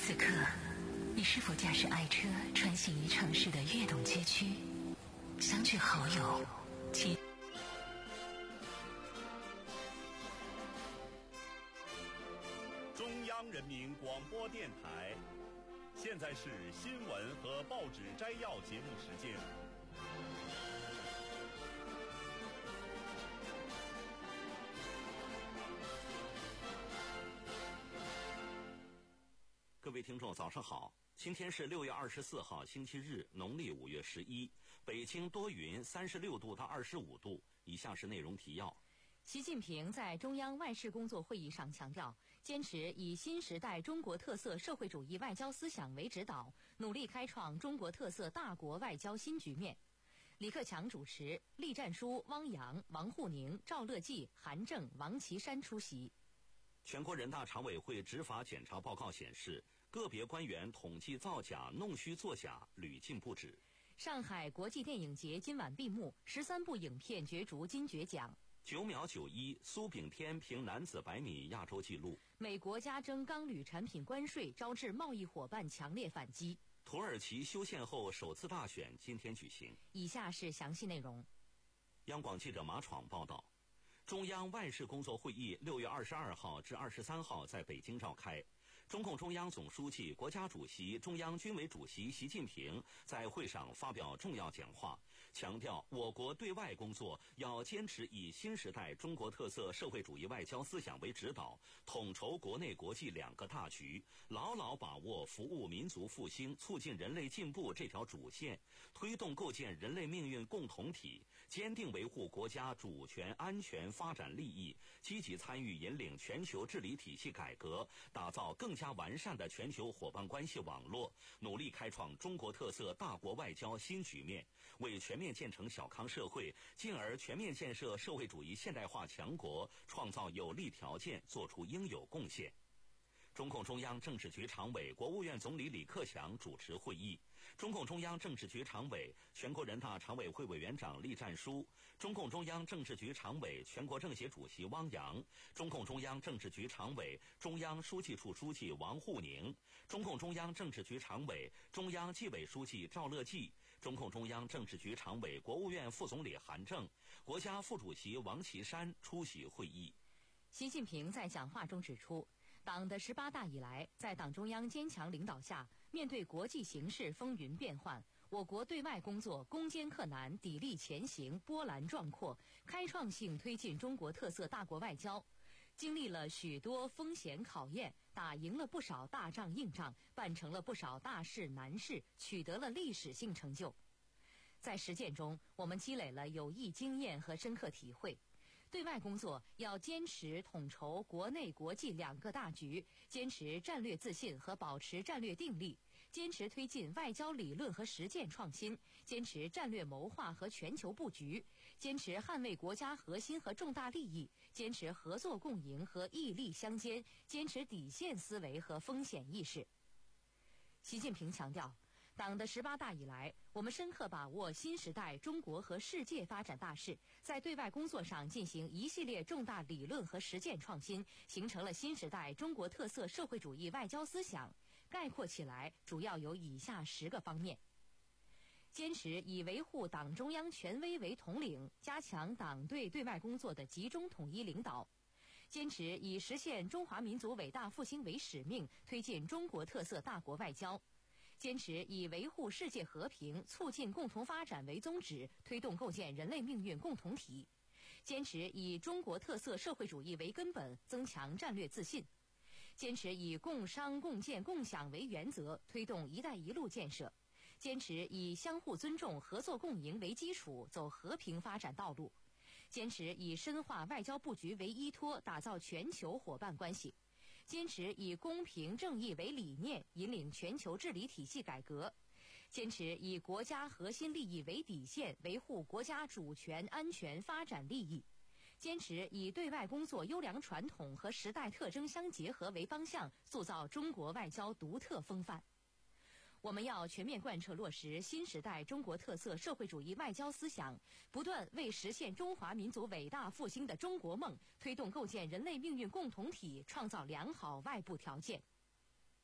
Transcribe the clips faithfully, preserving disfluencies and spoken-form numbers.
此刻，你是否驾驶爱车穿行于城市的跃动街区，相聚好友，其中央人民广播电台，现在是新闻和报纸摘要节目时间。 各位听众早上好，今天是六月二十四号星期日，农历五月十一，北京多云，三十六度到二十五度。以下是内容提要。 习近平在中央外事工作会议上强调，坚持以新时代中国特色社会主义外交思想为指导，努力开创中国特色大国外交新局面。李克强主持，栗战书、汪洋、王沪宁、赵乐际、韩正、王岐山出席。 全国人大常委会执法检查报告显示，个别官员统计造假、弄虚作假屡禁不止。 上海国际电影节今晚闭幕，十三部影片角逐金爵奖。 九秒九一，苏炳添凭男子百米亚洲纪录。 美国加征钢铝产品关税，招致贸易伙伴强烈反击。 土耳其修宪后首次大选今天举行。 以下是详细内容。 央广记者马闯报道。中央外事工作会议六月二十二号至二十三号在北京召开。中共中央总书记、国家主席、中央军委主席习近平在会上发表重要讲话，强调我国对外工作要坚持以新时代中国特色社会主义外交思想为指导，统筹国内国际两个大局，牢牢把握服务民族复兴、促进人类进步这条主线，推动构建人类命运共同体，坚定维护国家主权、安全、发展利益，积极参与引领全球治理体系改革，打造更加完善的全球伙伴关系网络，努力开创中国特色大国外交新局面，为全面建成小康社会，进而全面建设社会主义现代化强国创造有利条件，做出应有贡献。中共中央政治局常委、国务院总理李克强主持会议。中共中央政治局常委、全国人大常委会委员长栗战书，中共中央政治局常委、全国政协主席汪洋，中共中央政治局常委、中央书记处书记王沪宁，中共中央政治局常委、中央纪委书记赵乐际，中共中央政治局常委、国务院副总理韩正，国家副主席王岐山出席会议。 习近平在讲话中指出，党的十八大以来，在党中央坚强领导下，面对国际形势风云变幻，我国对外工作攻坚克难、砥砺前行、波澜壮阔，开创性推进中国特色大国外交，经历了许多风险考验，打赢了不少大仗硬仗，办成了不少大事难事，取得了历史性成就。在实践中，我们积累了有益经验和深刻体会。对外工作要坚持统筹国内国际两个大局，坚持战略自信和保持战略定力，坚持推进外交理论和实践创新，坚持战略谋划和全球布局，坚持捍卫国家核心和重大利益，坚持合作共赢和义利相兼，坚持底线思维和风险意识。习近平强调，党的十八大以来，我们深刻把握新时代中国和世界发展大势，在对外工作上进行一系列重大理论和实践创新，形成了新时代中国特色社会主义外交思想。概括起来，主要有以下十个方面：坚持以维护党中央权威为统领，加强党对对外工作的集中统一领导；坚持以实现中华民族伟大复兴为使命，推进中国特色大国外交；坚持以维护世界和平、促进共同发展为宗旨，推动构建人类命运共同体；坚持以中国特色社会主义为根本，增强战略自信；坚持以共商共建共享为原则，推动“一带一路”建设；坚持以相互尊重、合作共赢为基础，走和平发展道路；坚持以深化外交布局为依托，打造全球伙伴关系；坚持以公平正义为理念，引领全球治理体系改革；坚持以国家核心利益为底线，维护国家主权、安全、发展利益；坚持以对外工作优良传统和时代特征相结合为方向，塑造中国外交独特风范。我们要全面贯彻落实新时代中国特色社会主义外交思想，不断为实现中华民族伟大复兴的中国梦，推动构建人类命运共同体创造良好外部条件。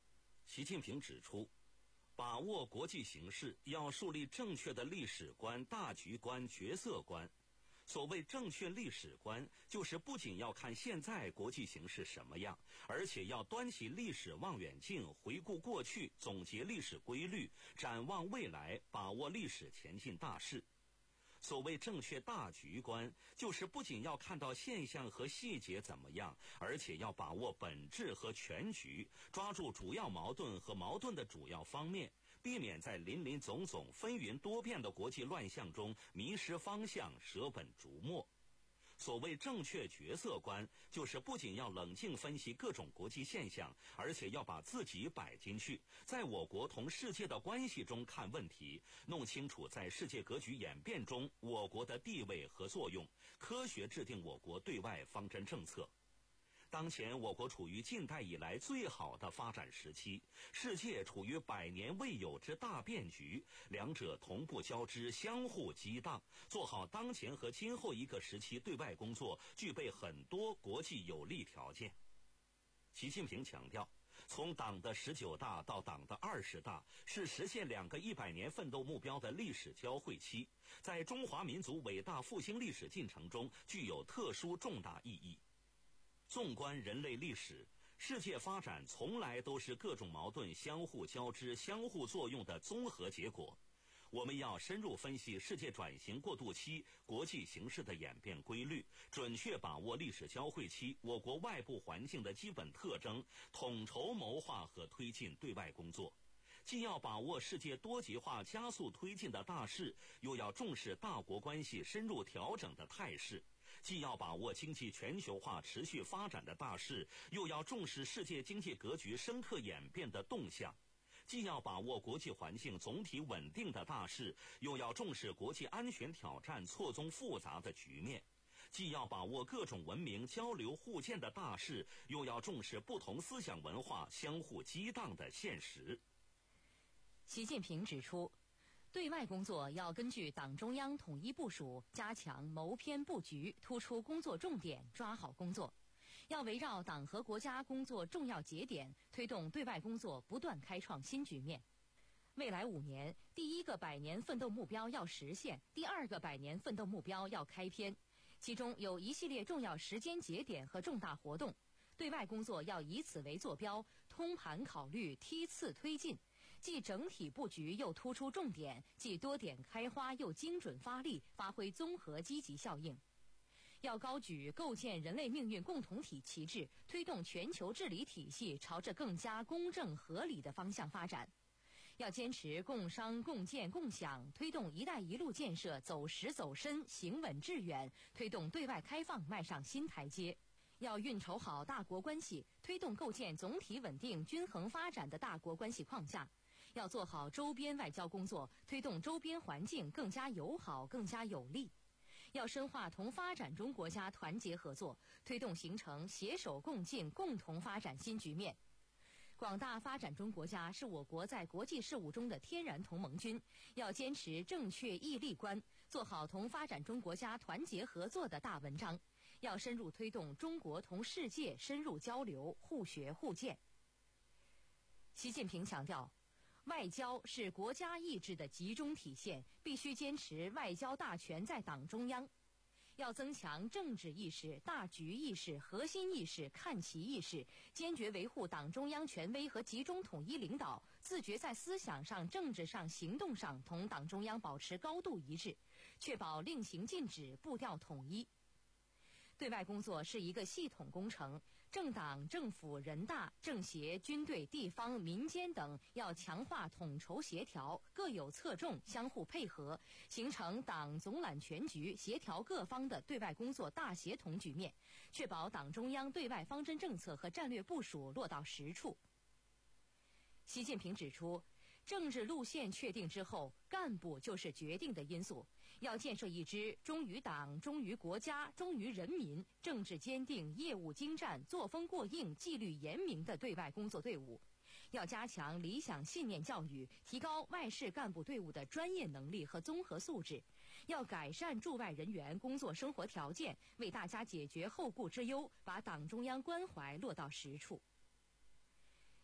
习近平指出，把握国际形势要树立正确的历史观、大局观、角色观。所谓正确历史观，就是不仅要看现在国际形势什么样，而且要端起历史望远镜，回顾过去，总结历史规律，展望未来，把握历史前进大势。所谓正确大局观，就是不仅要看到现象和细节怎么样，而且要把握本质和全局，抓住主要矛盾和矛盾的主要方面，避免在林林总总、纷纭多变的国际乱象中迷失方向、舍本逐末。所谓正确角色观，就是不仅要冷静分析各种国际现象，而且要把自己摆进去，在我国同世界的关系中看问题，弄清楚在世界格局演变中我国的地位和作用，科学制定我国对外方针政策。当前我国处于近代以来最好的发展时期，世界处于百年未有之大变局，两者同步交织，相互激荡，做好当前和今后一个时期对外工作具备很多国际有利条件。习近平强调，从党的十九大到党的二十大，是实现两个一百年奋斗目标的历史交汇期，在中华民族伟大复兴历史进程中具有特殊重大意义。纵观人类历史，世界发展从来都是各种矛盾相互交织、相互作用的综合结果。我们要深入分析世界转型过渡期国际形势的演变规律，准确把握历史交汇期我国外部环境的基本特征，统筹谋划和推进对外工作。既要把握世界多极化加速推进的大势，又要重视大国关系深入调整的态势。既要把握经济全球化持续发展的大势，又要重视世界经济格局深刻演变的动向；既要把握国际环境总体稳定的大势，又要重视国际安全挑战错综复杂的局面；既要把握各种文明交流互鉴的大势，又要重视不同思想文化相互激荡的现实。 习近平指出，对外工作要根据党中央统一部署，加强谋篇布局，突出工作重点，抓好工作。要围绕党和国家工作重要节点，推动对外工作不断开创新局面。未来五年，第一个百年奋斗目标要实现，第二个百年奋斗目标要开篇，其中有一系列重要时间节点和重大活动。对外工作要以此为坐标，通盘考虑，梯次推进。既整体布局又突出重点，既多点开花又精准发力，发挥综合积极效应。要高举构建人类命运共同体旗帜，推动全球治理体系朝着更加公正合理的方向发展。要坚持共商共建共享，推动“一带一路”建设走实走深、行稳致远，推动对外开放迈上新台阶。要运筹好大国关系，推动构建总体稳定、均衡发展的大国关系框架。要做好周边外交工作，推动周边环境更加友好、更加有利。要深化同发展中国家团结合作，推动形成携手共进、共同发展新局面。广大发展中国家是我国在国际事务中的天然同盟军，要坚持正确义利观，做好同发展中国家团结合作的大文章。要深入推动中国同世界深入交流、互学互鉴。习近平强调，外交是国家意志的集中体现，必须坚持外交大权在党中央。要增强政治意识、大局意识、核心意识、看齐意识，坚决维护党中央权威和集中统一领导，自觉在思想上、政治上、行动上同党中央保持高度一致，确保令行禁止、步调统一。对外工作是一个系统工程，政党、政府、人大、政协、军队、地方、民间等要强化统筹协调，各有侧重，相互配合，形成党总揽全局、协调各方的对外工作大协同局面，确保党中央对外方针政策和战略部署落到实处。习近平指出，政治路线确定之后，干部就是决定的因素。要建设一支忠于党、忠于国家、忠于人民、政治坚定、业务精湛、作风过硬、纪律严明的对外工作队伍。要加强理想信念教育，提高外事干部队伍的专业能力和综合素质。要改善驻外人员工作生活条件，为大家解决后顾之忧，把党中央关怀落到实处。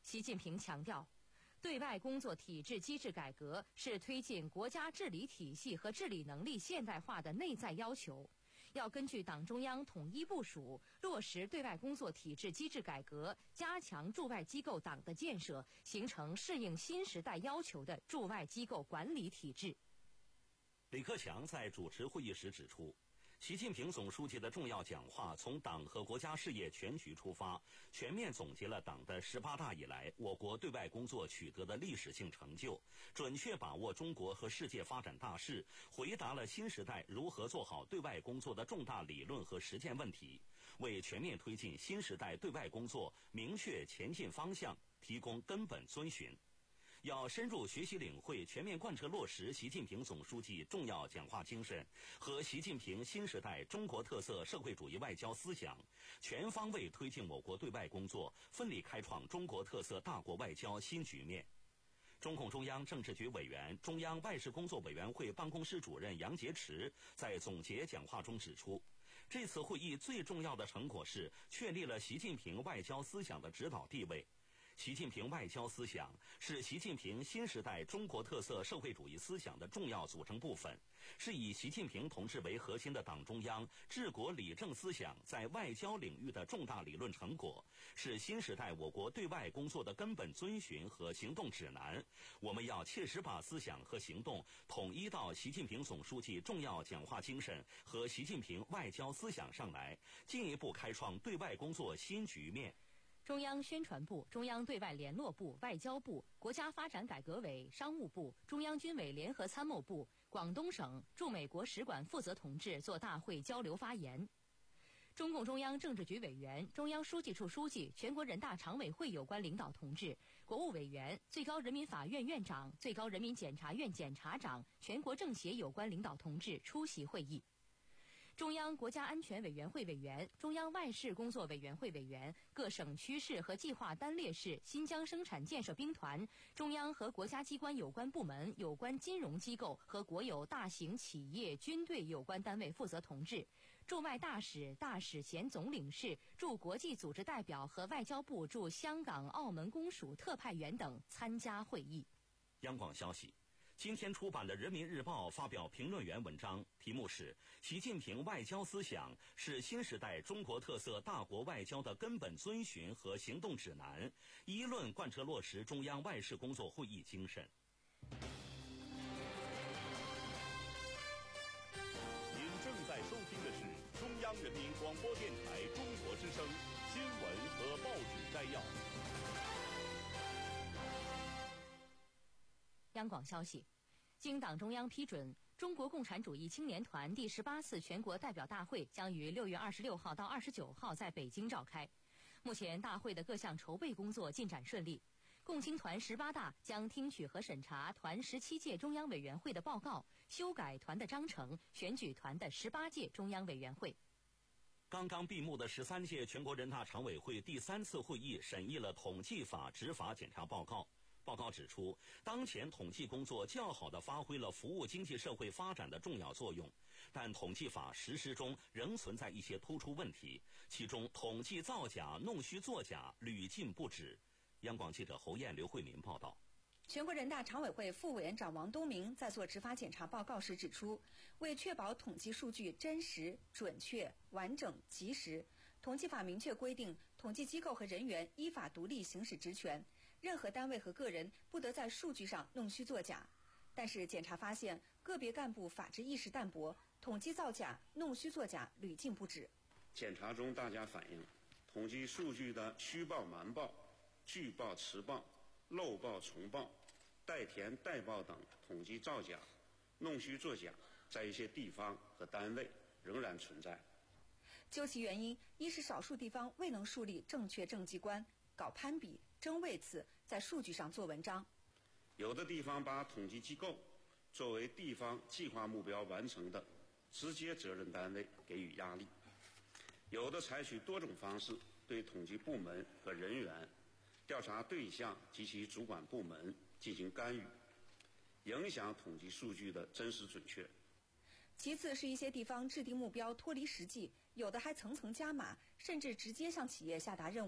习近平强调，对外工作体制机制改革是推进国家治理体系和治理能力现代化的内在要求，要根据党中央统一部署，落实对外工作体制机制改革，加强驻外机构党的建设，形成适应新时代要求的驻外机构管理体制。 李克强在主持会议时指出，习近平总书记的重要讲话从党和国家事业全局出发，全面总结了党的十八大以来我国对外工作取得的历史性成就，准确把握中国和世界发展大势，回答了新时代如何做好对外工作的重大理论和实践问题，为全面推进新时代对外工作明确前进方向提供根本遵循。要深入学习领会，全面贯彻落实习近平总书记重要讲话精神和习近平新时代中国特色社会主义外交思想，全方位推进我国对外工作奋力开创中国特色大国外交新局面。中共中央政治局委员、中央外事工作委员会办公室主任杨洁篪在总结讲话中指出，这次会议最重要的成果是确立了习近平外交思想的指导地位。习近平外交思想是习近平新时代中国特色社会主义思想的重要组成部分，是以习近平同志为核心的党中央治国理政思想在外交领域的重大理论成果，是新时代我国对外工作的根本遵循和行动指南。我们要切实把思想和行动统一到习近平总书记重要讲话精神和习近平外交思想上来，进一步开创对外工作新局面。 中央宣传部、中央对外联络部、外交部、国家发展改革委、商务部、中央军委联合参谋部、广东省驻美国使馆负责同志作大会交流发言。中共中央政治局委员、中央书记处书记、全国人大常委会有关领导同志、国务委员、最高人民法院院长、最高人民检察院检察长、全国政协有关领导同志出席会议。中央国家安全委员会委员、中央外事工作委员会委员、各省区市和计划单列市新疆生产建设兵团、中央和国家机关有关部门、有关金融机构和国有大型企业、军队有关单位负责同志、驻外大使、大使衔总领事、驻国际组织代表和外交部驻香港、澳门公署特派员等参加会议。 央广消息，今天出版的《人民日报》发表评论员文章，题目是“习近平外交思想是新时代中国特色大国外交的根本遵循和行动指南，一论贯彻落实中央外事工作会议精神”。 您正在收听的是中央人民广播电台中国之声新闻和报纸摘要。 央广消息，经党中央批准，中国共产主义青年团第十八次全国代表大会将于六月二十六号到二十九号在北京召开。目前大会的各项筹备工作进展顺利。共青团十八大将听取和审查团十七届中央委员会的报告，修改团的章程，选举团的十八届中央委员会。 刚刚闭幕的十三届全国人大常委会第三次会议审议了统计法执法检查报告。报告指出，当前统计工作较好地发挥了服务经济社会发展的重要作用，但统计法实施中仍存在一些突出问题，其中统计造假、弄虚作假屡禁不止。央广记者侯艳、刘慧民报道。 全国人大常委会副委员长王东明在做执法检查报告时指出，为确保统计数据真实、准确、完整、及时，统计法明确规定，统计机构和人员依法独立行使职权，任何单位和个人不得在数据上弄虚作假。但是检查发现，个别干部法治意识淡薄，统计造假、弄虚作假屡禁不止。 检查中，大家反映，统计数据的虚报、瞒报、拒报、迟报、漏报、重报、代填、代报等统计造假、弄虚作假，在一些地方和单位仍然存在。 究其原因，一是少数地方未能树立正确政绩观，搞攀比、争位次，在数据上做文章； 有的地方把统计机构作为地方计划目标完成的直接责任单位给予压力；有的采取多种方式对统计部门和人员、调查对象及其主管部门进行干预，影响统计数据的真实准确。 其次是一些地方制定目标脱离实际，有的还层层加码，甚至直接向企业下达任务，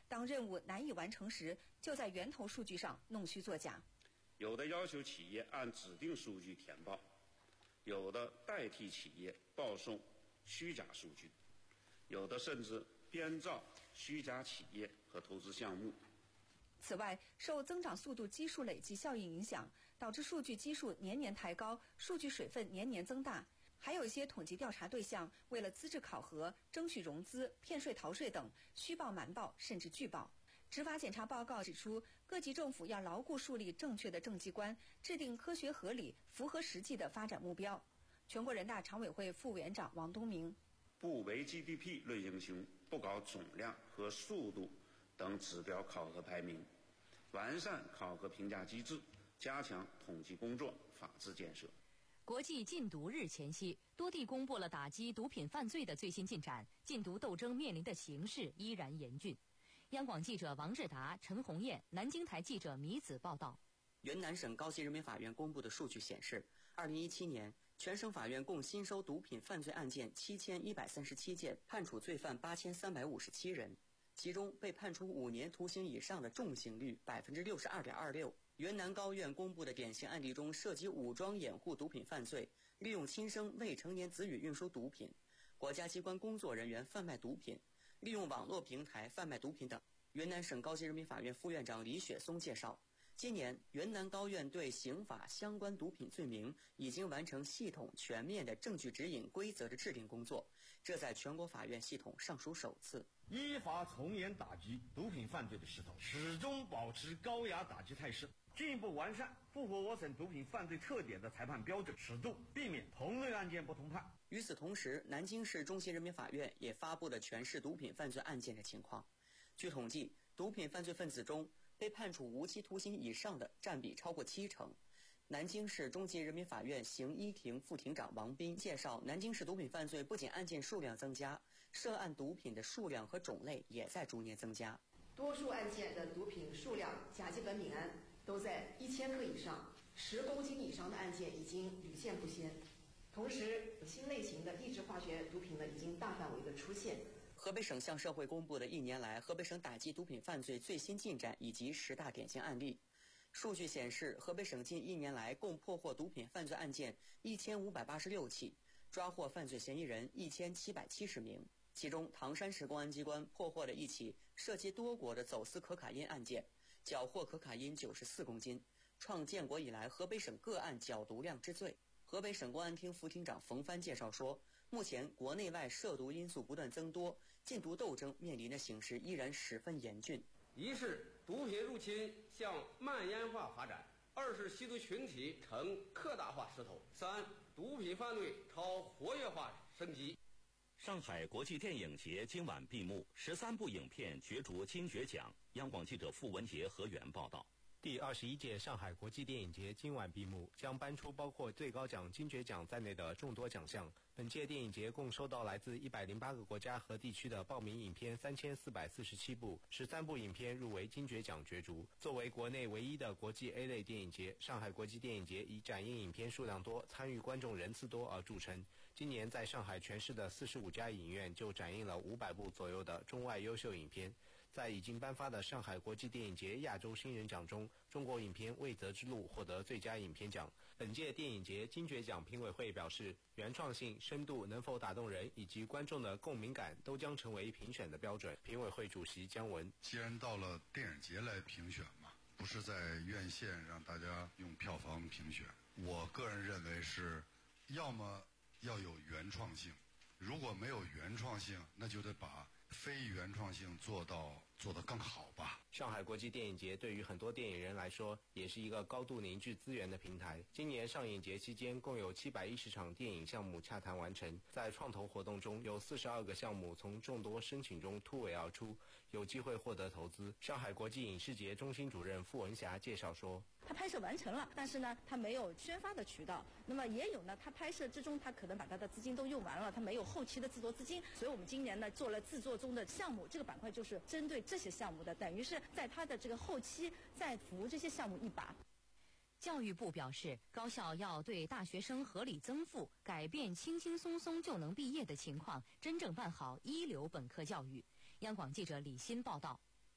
当任务难以完成时，就在源头数据上弄虚作假。 有的要求企业按指定数据填报，有的代替企业报送虚假数据，有的甚至编造虚假企业和投资项目。 此外，受增长速度基数累计效应影响，导致数据基数年年抬高，数据水分年年增大。还有一些统计调查对象为了资质考核、争取融资、骗税逃税等，虚报瞒报甚至拒报。执法检查报告指出，各级政府要牢固树立正确的政绩观，制定科学合理、符合实际的发展目标。全国人大常委会副委员长王东明： 不唯 G D P 论英雄，不搞总量和速度等指标考核排名，完善考核评价机制，加强统计工作法治建设。 国际禁毒日前夕，多地公布了打击毒品犯罪的最新进展，禁毒斗争面临的形势依然严峻。央广记者王志达、陈红艳，南京台记者米子报道。 云南省高级人民法院公布的数据显示，二零一七年全省法院共新收毒品犯罪案件七千一百三十七件，判处罪犯八千三百五十七人，其中被判处五年徒刑以上的重刑率百分之六十二点二六。云南高院公布的典型案例中，涉及武装掩护毒品犯罪、利用亲生未成年子女运输毒品、国家机关工作人员贩卖毒品、利用网络平台贩卖毒品等。云南省高级人民法院副院长李雪松介绍，今年云南高院对刑法相关毒品罪名已经完成系统全面的证据指引规则的制定工作，这在全国法院系统尚属首次。 依法从严打击毒品犯罪的势头始终保持高压打击态势，进一步完善符合我省毒品犯罪特点的裁判标准尺度，避免同类案件不同判。 与此同时，南京市中心人民法院也发布了全市毒品犯罪案件的情况。据统计，毒品犯罪分子中被判处无期徒刑以上的占比超过七成。南京市中级人民法院刑一庭副庭长王斌介绍，南京市毒品犯罪不仅案件数量增加，涉案毒品的数量和种类也在逐年增加。 多数案件的毒品数量甲基苯丙胺都在一千克以上，十公斤以上的案件已经屡见不鲜。同时，新类型的抑制化学毒品呢已经大范围的出现。 河北省向社会公布的一年来河北省打击毒品犯罪最新进展以及十大典型案例。数据显示，河北省近一年来共破获毒品犯罪案件一千五百八十六起，抓获犯罪嫌疑人一千七百七十名。其中，唐山市公安机关破获了一起涉及多国的走私可卡因案件，缴获可卡因九十四公斤，创建国以来河北省个案缴毒量之最。河北省公安厅副厅长冯帆介绍说，目前国内外涉毒因素不断增多，禁毒斗争面临的形势依然十分严峻。 一是毒品入侵向蔓延化发展，二是吸毒群体呈扩大化势头，三毒品犯罪朝活跃化升级。 上海国际电影节今晚闭幕，十三部影片角逐金爵奖。央广记者付文杰、何源报道。 第二十一届上海国际电影节今晚闭幕，将颁出包括最高奖金爵奖在内的众多奖项。本届电影节共收到来自一百零八个国家和地区的报名影片三千四百四十七部，十三部影片入围金爵奖角逐。作为国内唯一的国际 A 类电影节，上海国际电影节以展映影片数量多、参与观众人次多而著称。今年在上海全市的四十五家影院就展映了五百部左右的中外优秀影片。在已经颁发的上海国际电影节亚洲新人奖中，中国影片《未择之路》获得最佳影片奖。本届电影节金爵奖评委会表示，原创性、深度能否打动人以及观众的共鸣感都将成为评选的标准。评委会主席姜文： 既然到了电影节来评选嘛，不是在院线让大家用票房评选，我个人认为是要么要有原创性，如果没有原创性，那就得把非原创性做到做得更好吧。 上海国际电影节对于很多电影人来说，也是一个高度凝聚资源的平台。今年上影节期间，共有七百一十场电影项目洽谈完成。在创投活动中，有四十二个项目从众多申请中突围而出，有机会获得投资。上海国际影视节中心主任傅文霞介绍说， 他拍摄完成了，但是呢，他没有宣发的渠道。那么也有呢，他拍摄之中，他可能把他的资金都用完了，他没有后期的制作资金。所以我们今年呢，做了制作中的项目，这个板块就是针对这些项目的，等于是在他的这个后期再扶这些项目一把。 教育部表示，高校要对大学生合理增负，改变轻轻松松就能毕业的情况，真正办好一流本科教育。央广记者李欣报道。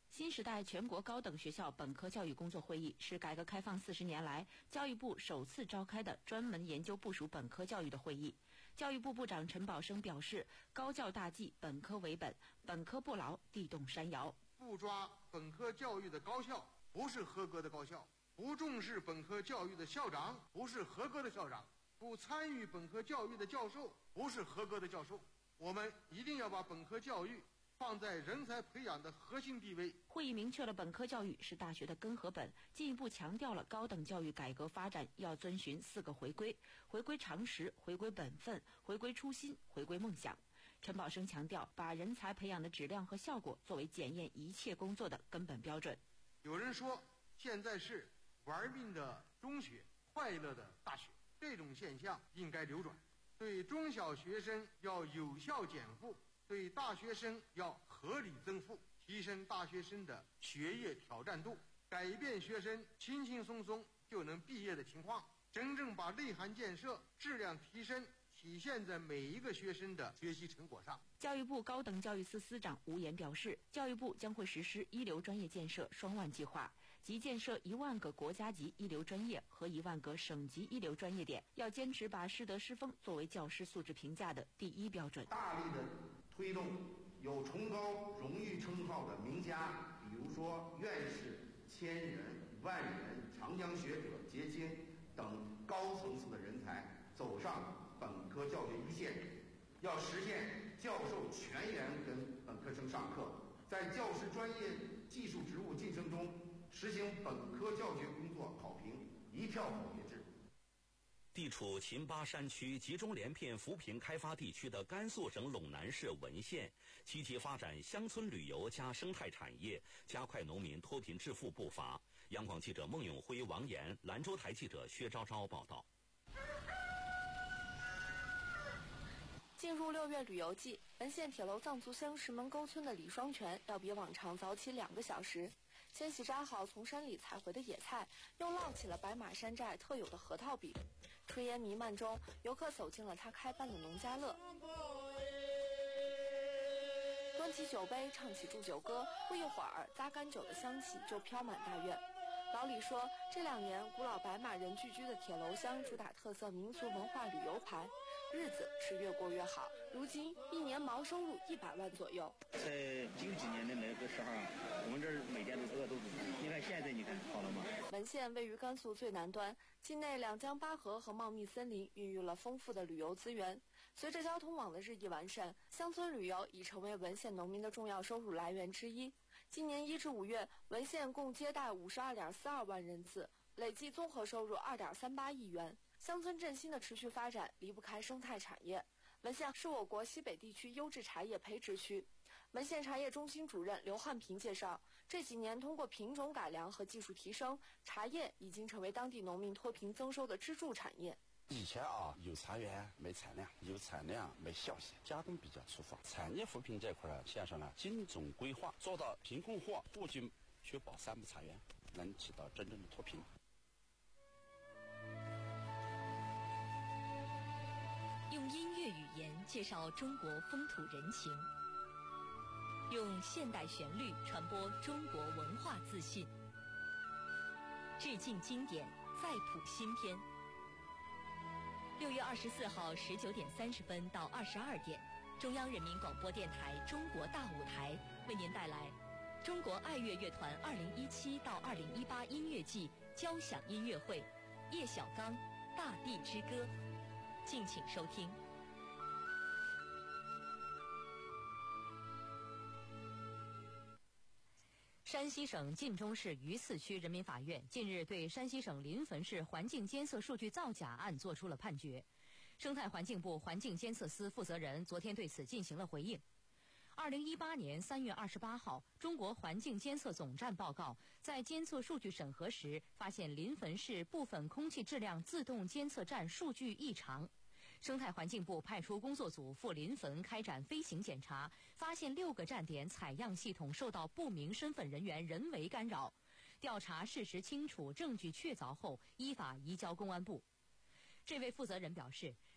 新时代全国高等学校本科教育工作会议是改革开放四十年来教育部首次召开的专门研究部署本科教育的会议。教育部部长陈宝生表示，高教大计，本科为本，本科不牢，地动山摇。 不抓本科教育的高校，不是合格的高校；不重视本科教育的校长，不是合格的校长；不参与本科教育的教授，不是合格的教授。我们一定要把本科教育放在人才培养的核心地位。 会议明确了本科教育是大学的根和本，进一步强调了高等教育改革发展要遵循四个回归：回归常识、回归本分、回归初心、回归梦想。陈宝生强调，把人才培养的质量和效果作为检验一切工作的根本标准。 有人说，现在是玩命的中学，快乐的大学，这种现象应该扭转。对中小学生要有效减负，对大学生要合理增负，提升大学生的学业挑战度，改变学生轻轻松松就能毕业的情况，真正把内涵建设、质量提升体现在每一个学生的学习成果上。 教育部高等教育司司长吴岩表示，教育部将会实施一流专业建设双万计划，即建设一万个国家级一流专业和一万个省级一流专业点，要坚持把师德师风作为教师素质评价的第一标准。 大力的推动有崇高荣誉称号的名家，比如说院士、千人、万人、长江学者、结晶等高层次的人才走上本科教学一线，要实现教授全员跟本科生上课，在教师专业技术职务晋升中实行本科教学工作考评一票否决制。 地处秦巴山区集中连片扶贫开发地区的甘肃省陇南市文县，积极发展乡村旅游加生态产业，加快农民脱贫致富步伐。央广记者孟永辉、王岩，兰州台记者薛昭昭报道。 进入六月旅游季，文县铁楼藏族乡石门沟村的李双全要比往常早起两个小时，先洗扎好从山里采回的野菜，又烙起了白马山寨特有的核桃饼。炊烟弥漫中，游客走进了他开办的农家乐，端起酒杯，唱起祝酒歌，不一会儿，扎干酒的香气就飘满大院。老李说，这两年古老白马人聚居的铁楼乡主打特色民俗文化旅游牌，日子是越过越好。如今一年毛收入一百万左右。 在九几年的那个时候，我们这儿每天都饿肚子。你看现在，你看好了吗？ 文县位于甘肃最南端，境内两江八河和茂密森林孕育了丰富的旅游资源。随着交通网的日益完善，乡村旅游已成为文县农民的重要收入来源之一。今年一至五月，文县共接待五十二点四二万人次，累计综合收入二点三八亿元。乡村振兴的持续发展离不开生态产业。文县是我国西北地区优质茶叶培植区。文县茶叶中心主任刘汉平介绍，这几年通过品种改良和技术提升，茶叶已经成为当地农民脱贫增收的支柱产业。 以前啊，有茶园没产量，有产量没效性，加工比较粗放。产业扶贫这块儿，先生呢，精准规划，做到贫困户不仅确保三不茶园，能起到真正的脱贫。 用音乐语言介绍中国风土人情，用现代旋律传播中国文化自信，致敬经典，再谱新篇。六月二十四号十九点三十分到二十二点，中央人民广播电台《中国大舞台》为您带来中国爱乐乐团二零一七到二零一八音乐季交响音乐会，叶小刚《大地之歌》，敬请收听。山西省晋中市榆次区人民法院近日对山西省临汾市环境监测数据造假案作出了判决。生态环境部环境监测司负责人昨天对此进行了回应。二零一八年三月二十八号，中国环境监测总站报告，在监测数据审核时，发现临汾市部分空气质量自动监测站数据异常。生态环境部派出工作组赴临汾开展飞行检查，发现六个站点采样系统受到不明身份人员人为干扰。调查事实清楚，证据确凿后，依法移交公安部。这位负责人表示，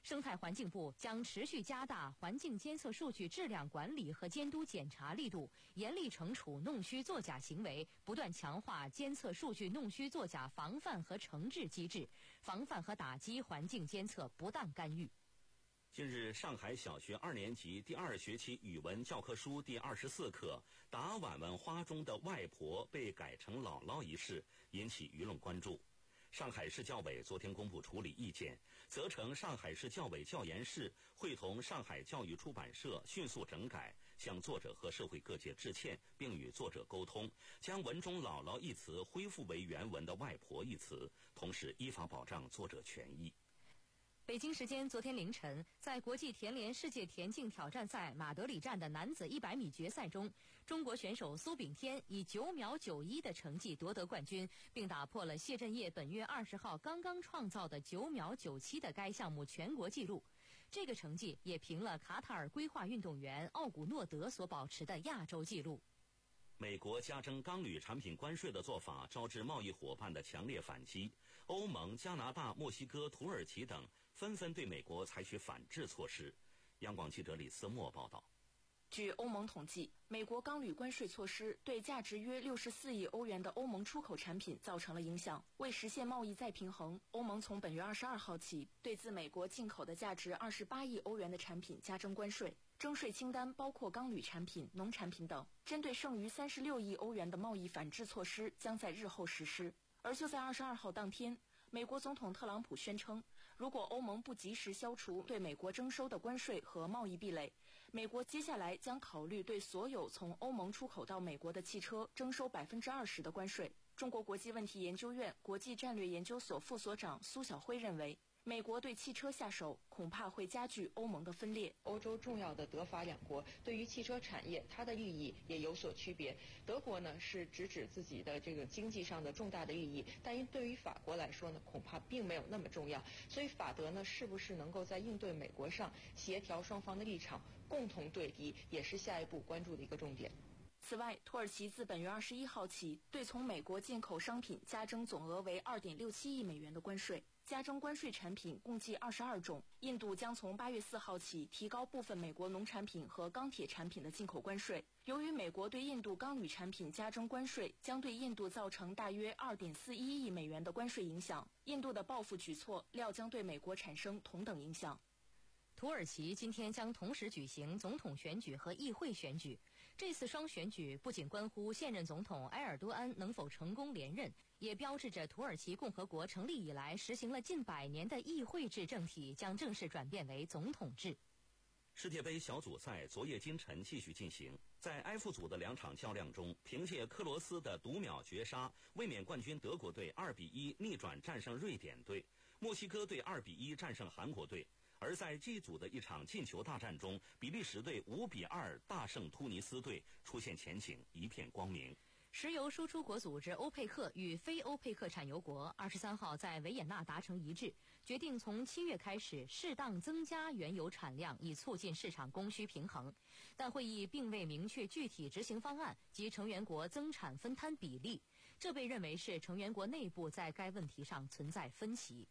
生态环境部将持续加大环境监测数据质量管理和监督检查力度，严厉惩处弄虚作假行为，不断强化监测数据弄虚作假防范和惩治机制，防范和打击环境监测不当干预。 近日，上海小学二年级第二学期语文教科书第二十四课“打碗碗花中的外婆”被改成姥姥一事引起舆论关注。上海市教委昨天公布处理意见，责成上海市教委教研室会同上海教育出版社迅速整改，向作者和社会各界致歉，并与作者沟通，将文中“姥姥”一词恢复为原文的“外婆”一词，同时依法保障作者权益。 北京时间昨天凌晨，在国际田联世界田径挑战赛马德里站的男子一百米决赛中，中国选手苏炳添以九秒九一的成绩夺得冠军，并打破了谢震业本月二十号刚刚创造的九秒九七的该项目全国纪录。这个成绩也平了卡塔尔规划运动员奥古诺德所保持的亚洲纪录。 美国加征钢铝产品关税的做法招致贸易伙伴的强烈反击，欧盟、加拿大、墨西哥、土耳其等纷纷对美国采取反制措施。央广记者李思墨报道。 据欧盟统计，美国钢铝关税措施对价值约六十四亿欧元的欧盟出口产品造成了影响。为实现贸易再平衡，欧盟从本月二十二号起，对自美国进口的价值二十八亿欧元的产品加征关税。征税清单包括钢铝产品、农产品等。针对剩余三十六亿欧元的贸易反制措施，将在日后实施。而就在二十二号当天，美国总统特朗普宣称，如果欧盟不及时消除对美国征收的关税和贸易壁垒，美国接下来将考虑对所有从欧盟出口到美国的汽车征收百分之二十的关税。中国国际问题研究院国际战略研究所副所长苏晓辉认为，美国对汽车下手恐怕会加剧欧盟的分裂。 欧洲重要的德法两国对于汽车产业，它的利益也有所区别。德国呢是直指自己的这个经济上的重大的利益，但对于法国来说呢，恐怕并没有那么重要。所以法德呢，是不是能够在应对美国上协调双方的立场，共同对敌，也是下一步关注的一个重点。 此外，土耳其自本月二十一号起，对从美国进口商品加征总额为二点六七亿美元的关税。加征关税产品共计二十二种。印度将从八月四号起提高部分美国农产品和钢铁产品的进口关税。由于美国对印度钢铝产品加征关税，将对印度造成大约二点四一亿美元的关税影响。印度的报复举措料将对美国产生同等影响。 土耳其今天将同时举行总统选举和议会选举。这次双选举不仅关乎现任总统埃尔多安能否成功连任，也标志着土耳其共和国成立以来实行了近百年的议会制政体将正式转变为总统制。 世界杯小组赛昨夜今晨继续进行，在 F 组的两场较量中，凭借克罗斯的读秒绝杀，卫冕冠军德国队二比一逆转战胜瑞典队，墨西哥队二比一战胜韩国队。而在 G 组的一场进球大战中，比利时队五比二大胜突尼斯队，出现前景一片光明。 石油输出国组织欧佩克与非欧佩克产油国二十三号在维也纳达成一致，决定从七月开始适当增加原油产量，以促进市场供需平衡。但会议并未明确具体执行方案及成员国增产分摊比例，这被认为是成员国内部在该问题上存在分歧。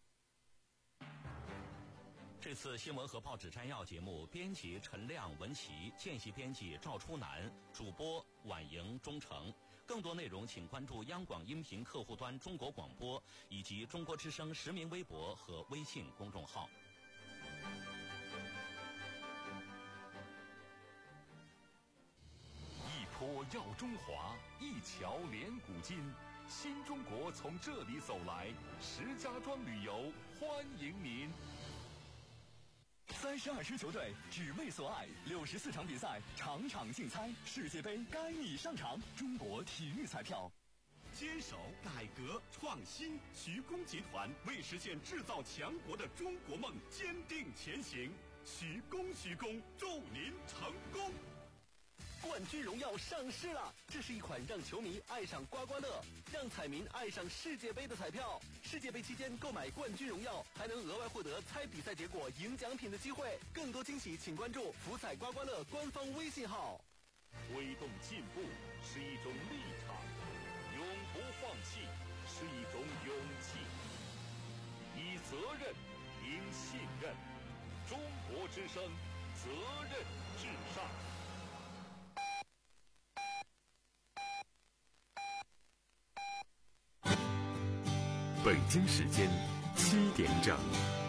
这次新闻和报纸摘要节目，编辑陈亮、文琪，见习编辑赵初南，主播婉莹、钟诚。更多内容请关注央广音频客户端中国广播以及中国之声实名微博和微信公众号。 一坡耀中华，一桥连古今，新中国从这里走来，石家庄旅游欢迎您。三十二支球队只为所爱，六十四场比赛，场场竞猜，世界杯该你上场。中国体育彩票。 坚守、改革、创新，徐工集团为实现制造强国的中国梦坚定前行。徐工，徐工，祝您成功！ 冠军荣耀上市了，这是一款让球迷爱上刮刮乐，让彩民爱上世界杯的彩票。世界杯期间购买冠军荣耀，还能额外获得猜比赛结果、赢奖品的机会。更多惊喜，请关注福彩刮刮乐官方微信号。 推动进步是一种立场，永不放弃是一种勇气。以责任，赢信任， 中国之声，责任至上。北京时间七点整。